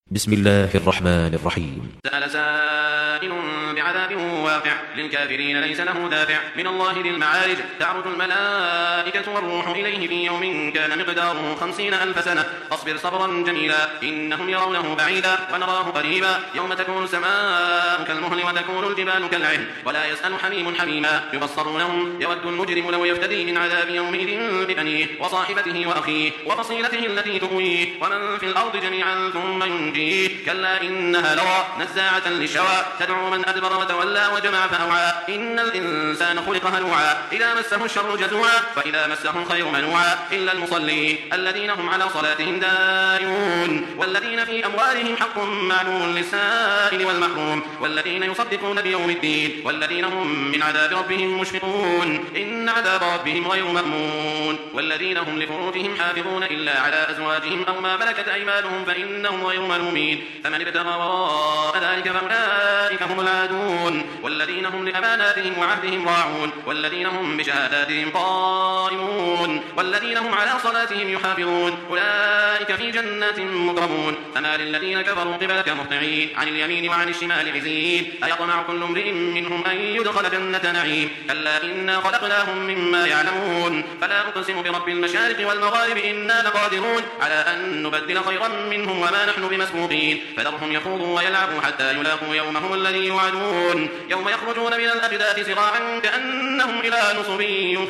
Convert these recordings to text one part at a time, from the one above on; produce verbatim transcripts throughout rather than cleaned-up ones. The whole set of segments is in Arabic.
بسم الله الرحمن الرحيم. سأل سائل بعذاب واقع للكافرين ليس له دافع من الله ذي المعارج. تعرج الملائكة والروح إليه في يوم كان مقداره خمسين ألف سنة فاصبر صبرا جميلا إنهم يرونه بعيدا ونراه قريبا يوم تكون السماء كالمهل وتكون الجبال كالعهن ولا يسأل حميم حميما يبصرونهم يود المجرم لو يفتدي من عذاب يومئذ ببنيه وصاحبته وأخيه وفصيلته التي تؤويه ومن في الأرض جميعا ثم ينجيه كلا إنها لظى نزاعة للشوى تدعو من أدبر وتولى وجمع فأوعى إن الإنسان خلق هلوعا إذا مسه الشر جزوعا فإذا مسه الخير منوعا إلا المصلين الذين هم على صلاتهم دائمون والذين في أموالهم حق معلوم للسائل والمحروم والذين يصدقون بيوم الدين والذين هم من عذاب ربهم مشفقون إن عذاب ربهم غير مأمون والذين هم لفروجهم حافظون إلا على أزواجهم أو ما ملكت أيمانهم فإنهم غير ملومين فمن ابتغى وراء ذلك فأولئك هم العادون والذين هم لأماناتهم وعهدهم راعون والذين هم بشهاداتهم قائمون والذين هم على صلاتهم يحافظون أولئك في جنات مكرمون فما للذين كفروا قبلك مهطعين عن اليمين وعن الشمال عزين أيطمع كل امرئ منهم أن يدخل جنة نعيم كلا إنا خلقناهم مما يعلمون فلا أقسم برب المشارق والمغارب إنا لقادرون على أن نبدل خيرا منهم وما نحن بمسبوقين فذرهم يخوضوا ويلعبوا حتى يلاقوا يومهم الذي يوعدون يوم يخرجون من الأجداث سراعا كأنهم إلى نصب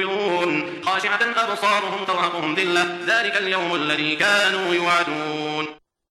يوفضون خاشعة أبصارهم ترهقهم ذلة ذلك اليوم الذي كانوا يوعدون.